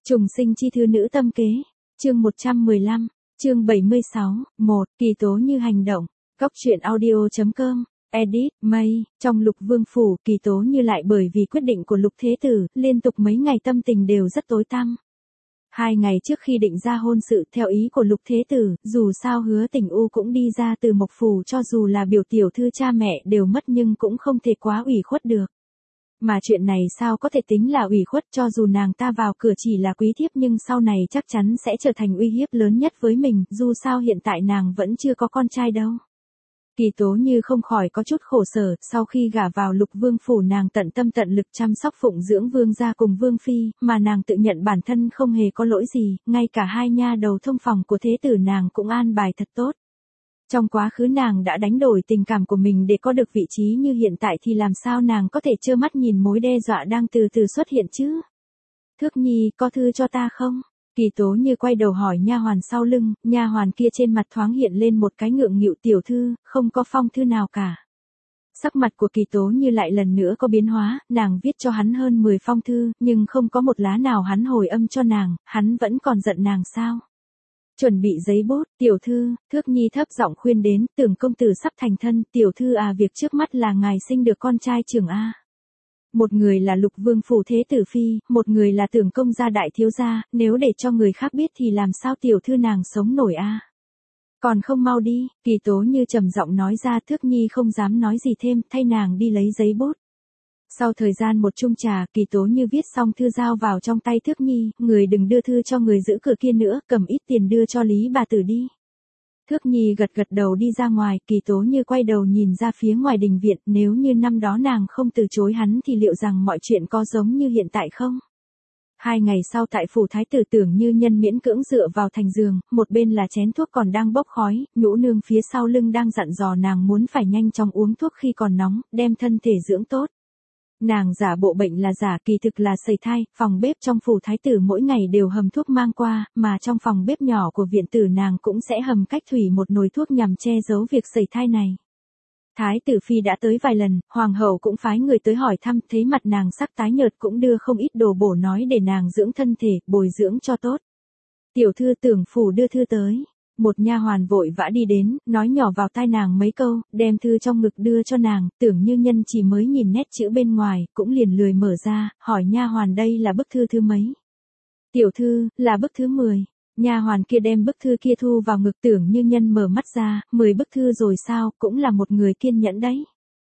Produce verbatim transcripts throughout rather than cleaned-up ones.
Trùng sinh chi thư nữ tâm kế, chương một trăm mười lăm, chương bảy mươi sáu, một, kỳ tố như hành động, góc truyện audio.com, edit, May, trong Lục Vương Phủ, kỳ tố như lại bởi vì quyết định của Lục Thế Tử, liên tục mấy ngày tâm tình đều rất tối tăm. Hai ngày trước khi định ra hôn sự theo ý của Lục Thế Tử, dù sao Hứa Tình U cũng đi ra từ Mộc Phủ, cho dù là biểu tiểu thư cha mẹ đều mất nhưng cũng không thể quá ủy khuất được. Mà chuyện này sao có thể tính là ủy khuất, cho dù nàng ta vào cửa chỉ là quý thiếp nhưng sau này chắc chắn sẽ trở thành uy hiếp lớn nhất với mình, dù sao hiện tại nàng vẫn chưa có con trai đâu. Kỳ tố như không khỏi có chút khổ sở, sau khi gả vào Lục Vương Phủ nàng tận tâm tận lực chăm sóc phụng dưỡng vương gia cùng vương phi, mà nàng tự nhận bản thân không hề có lỗi gì, ngay cả hai nha đầu thông phòng của thế tử nàng cũng an bài thật tốt. Trong quá khứ nàng đã đánh đổi tình cảm của mình để có được vị trí như hiện tại thì làm sao nàng có thể trơ mắt nhìn mối đe dọa đang từ từ xuất hiện chứ? Thước Nhi, có thư cho ta không? Kỳ tố như quay đầu hỏi nha hoàn sau lưng, nha hoàn kia trên mặt thoáng hiện lên một cái ngượng nghịu, tiểu thư, không có phong thư nào cả. Sắc mặt của kỳ tố như lại lần nữa có biến hóa, nàng viết cho hắn hơn mười phong thư, nhưng không có một lá nào hắn hồi âm cho nàng, hắn vẫn còn giận nàng sao? Chuẩn bị giấy bút, tiểu thư, Thước Nhi thấp giọng khuyên đến, Tưởng công tử sắp thành thân, tiểu thư à, việc trước mắt là ngài sinh được con trai trưởng a. Một người là Lục Vương Phủ thế tử phi, một người là Tưởng công gia đại thiếu gia, nếu để cho người khác biết thì làm sao tiểu thư nàng sống nổi a. Còn không mau đi, Kỳ tố như trầm giọng nói ra. Thước Nhi không dám nói gì thêm, thay nàng đi lấy giấy bút. Sau thời gian một chung trà, Kỳ tố như viết xong thư giao vào trong tay Thước Nhi, người đừng đưa thư cho người giữ cửa kia nữa, cầm ít tiền đưa cho Lý bà tử đi. Thước Nhi gật gật đầu đi ra ngoài, Kỳ tố như quay đầu nhìn ra phía ngoài đình viện, nếu như năm đó nàng không từ chối hắn thì liệu rằng mọi chuyện có giống như hiện tại không? Hai ngày sau tại phủ thái tử, Tưởng Như Nhân miễn cưỡng dựa vào thành giường, một bên là chén thuốc còn đang bốc khói, Nhũ nương phía sau lưng đang dặn dò nàng muốn phải nhanh chóng uống thuốc khi còn nóng, đem thân thể dưỡng tốt. Nàng giả bộ bệnh là giả, kỳ thực là sẩy thai, phòng bếp trong phủ thái tử mỗi ngày đều hầm thuốc mang qua, mà trong phòng bếp nhỏ của viện tử nàng cũng sẽ hầm cách thủy một nồi thuốc nhằm che giấu việc sẩy thai này. Thái tử phi đã tới vài lần, hoàng hậu cũng phái người tới hỏi thăm, thấy mặt nàng sắc tái nhợt cũng đưa không ít đồ bổ nói để nàng dưỡng thân thể, bồi dưỡng cho tốt. Tiểu thư Tưởng phủ đưa thư tới. Một nha hoàn vội vã đi đến, nói nhỏ vào tai nàng mấy câu, đem thư trong ngực đưa cho nàng. Tưởng Như Nhân chỉ mới nhìn nét chữ bên ngoài, cũng liền lười mở ra, hỏi nha hoàn đây là bức thư thứ mấy. Tiểu thư, là bức thứ mười. Nha hoàn kia đem bức thư kia thu vào ngực. Tưởng Như Nhân mở mắt ra, mười bức thư rồi sao, cũng là một người kiên nhẫn đấy.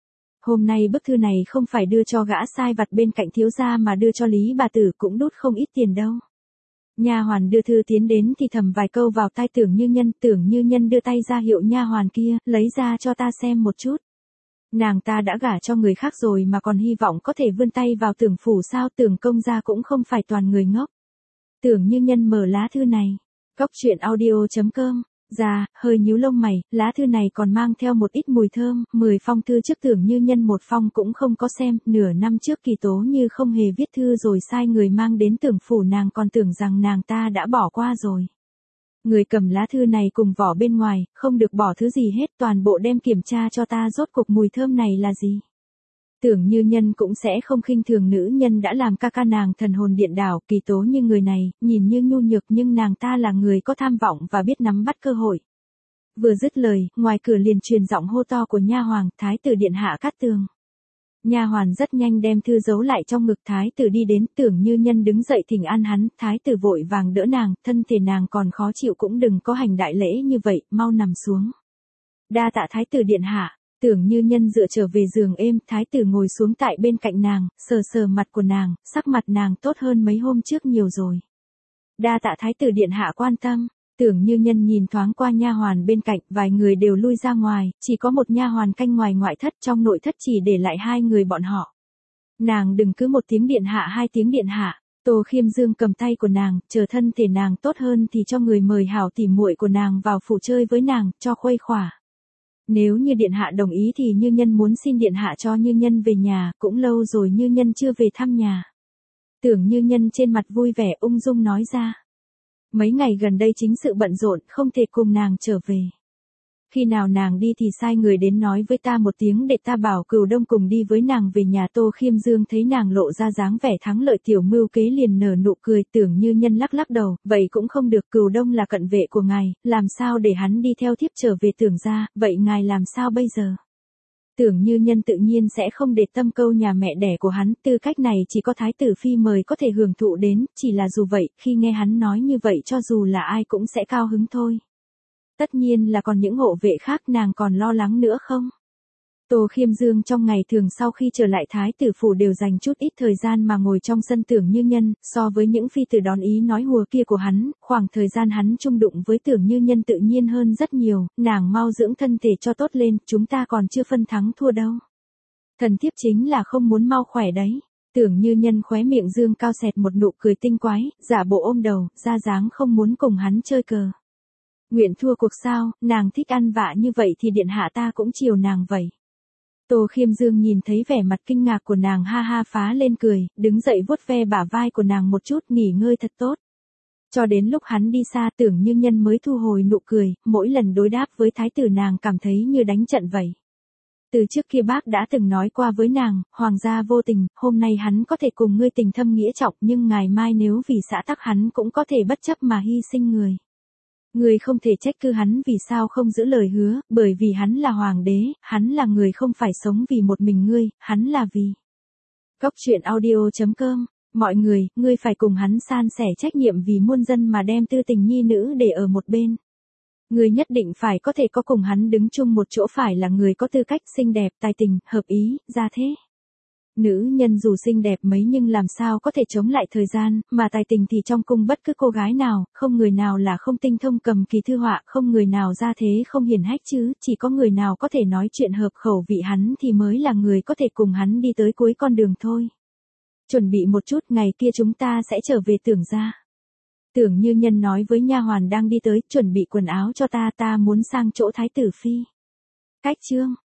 Hôm nay bức thư này không phải đưa cho gã sai vặt bên cạnh thiếu gia mà đưa cho Lý bà tử, cũng đút không ít tiền đâu. Nha hoàn đưa thư tiến đến thì thầm vài câu vào tai Tưởng Như Nhân. Tưởng Như Nhân đưa tay ra hiệu nha hoàn kia, lấy ra cho ta xem một chút. Nàng ta đã gả cho người khác rồi mà còn hy vọng có thể vươn tay vào Tưởng phủ sao? Tưởng công gia cũng không phải toàn người ngốc. Tưởng Như Nhân mở lá thư này. Góc truyện audio.com ra, hơi nhíu lông mày, lá thư này còn mang theo một ít mùi thơm, mười phong thư trước Tưởng Như Nhân một phong cũng không có xem, nửa năm trước Kỳ tố như không hề viết thư rồi sai người mang đến Tưởng phủ, nàng còn tưởng rằng nàng ta đã bỏ qua rồi. Người cầm lá thư này cùng vỏ bên ngoài, không được bỏ thứ gì hết, toàn bộ đem kiểm tra cho ta, rốt cuộc mùi thơm này là gì. Tưởng Như Nhân cũng sẽ không khinh thường nữ nhân đã làm ca ca nàng thần hồn điện đảo. Kỳ tố như người này, nhìn như nhu nhược nhưng nàng ta là người có tham vọng và biết nắm bắt cơ hội. Vừa dứt lời, ngoài cửa liền truyền giọng hô to của nha hoàng, thái tử điện hạ Cát Tường. Nha hoàn rất nhanh đem thư giấu lại trong ngực. Thái tử đi đến, Tưởng Như Nhân đứng dậy thỉnh an hắn, thái tử vội vàng đỡ nàng, thân thể nàng còn khó chịu cũng đừng có hành đại lễ như vậy, mau nằm xuống. Đa tạ thái tử điện hạ. Tưởng Như Nhân dựa trở về giường êm, thái tử ngồi xuống tại bên cạnh nàng, sờ sờ mặt của nàng, sắc mặt nàng tốt hơn mấy hôm trước nhiều rồi. Đa tạ thái tử điện hạ quan tâm. Tưởng Như Nhân nhìn thoáng qua nha hoàn bên cạnh, vài người đều lui ra ngoài, chỉ có một nha hoàn canh ngoài ngoại thất, trong nội thất chỉ để lại hai người bọn họ. Nàng đừng cứ một tiếng điện hạ hai tiếng điện hạ. Tô Khiêm Dương cầm tay của nàng, chờ thân thể nàng tốt hơn thì cho người mời hảo tỉ muội của nàng vào phủ chơi với nàng, cho khuây khỏa. Nếu như điện hạ đồng ý thì Như Nhân muốn xin điện hạ cho Như Nhân về nhà, cũng lâu rồi Như Nhân chưa về thăm nhà. Tưởng Như Nhân trên mặt vui vẻ ung dung nói ra. Mấy ngày gần đây chính sự bận rộn, không thể cùng nàng trở về. Khi nào nàng đi thì sai người đến nói với ta một tiếng để ta bảo Cửu Đông cùng đi với nàng về nhà. Tô Khiêm Dương thấy nàng lộ ra dáng vẻ thắng lợi tiểu mưu kế liền nở nụ cười. Tưởng Như Nhân lắc lắc đầu, vậy cũng không được, Cửu Đông là cận vệ của ngài, làm sao để hắn đi theo thiếp trở về Tưởng gia, vậy ngài làm sao bây giờ? Tưởng Như Nhân tự nhiên sẽ không để tâm câu nhà mẹ đẻ của hắn, tư cách này chỉ có Thái tử Phi mời có thể hưởng thụ đến, chỉ là dù vậy, khi nghe hắn nói như vậy cho dù là ai cũng sẽ cao hứng thôi. Tất nhiên là còn những hộ vệ khác, nàng còn lo lắng nữa không? Tô Khiêm Dương trong ngày thường sau khi trở lại Thái tử phủ đều dành chút ít thời gian mà ngồi trong sân Tưởng Như Nhân, so với những phi tử đón ý nói hùa kia của hắn, khoảng thời gian hắn chung đụng với Tưởng Như Nhân tự nhiên hơn rất nhiều, nàng mau dưỡng thân thể cho tốt lên, chúng ta còn chưa phân thắng thua đâu. Thần thiếp chính là không muốn mau khỏe đấy. Tưởng Như Nhân khóe miệng dương cao xẹt một nụ cười tinh quái, giả bộ ôm đầu, ra dáng không muốn cùng hắn chơi cờ. Nguyện thua cuộc sao, nàng thích ăn vạ như vậy thì điện hạ ta cũng chiều nàng vậy. Tô Khiêm Dương nhìn thấy vẻ mặt kinh ngạc của nàng ha ha phá lên cười, đứng dậy vuốt ve bả vai của nàng một chút, nghỉ ngơi thật tốt. Cho đến lúc hắn đi xa Tưởng Như Nhân mới thu hồi nụ cười, mỗi lần đối đáp với thái tử nàng cảm thấy như đánh trận vậy. Từ trước kia bác đã từng nói qua với nàng, hoàng gia vô tình, hôm nay hắn có thể cùng ngươi tình thâm nghĩa trọng nhưng ngày mai nếu vì xã tắc hắn cũng có thể bất chấp mà hy sinh người. Ngươi không thể trách cứ hắn vì sao không giữ lời hứa, bởi vì hắn là hoàng đế, hắn là người không phải sống vì một mình ngươi, hắn là vì. Cốc truyện audio chấm com, mọi người, ngươi phải cùng hắn san sẻ trách nhiệm vì muôn dân mà đem tư tình nhi nữ để ở một bên. Ngươi nhất định phải có thể có cùng hắn đứng chung một chỗ, phải là người có tư cách, xinh đẹp, tài tình, hợp ý, ra thế. Nữ nhân dù xinh đẹp mấy nhưng làm sao có thể chống lại thời gian, mà tài tình thì trong cung bất cứ cô gái nào, không người nào là không tinh thông cầm kỳ thư họa, không người nào ra thế không hiển hách chứ, chỉ có người nào có thể nói chuyện hợp khẩu vị hắn thì mới là người có thể cùng hắn đi tới cuối con đường thôi. Chuẩn bị một chút, ngày kia chúng ta sẽ trở về Tưởng gia. Tưởng Như Nhân nói với nha hoàn đang đi tới, chuẩn bị quần áo cho ta, ta muốn sang chỗ Thái tử Phi. Cách chương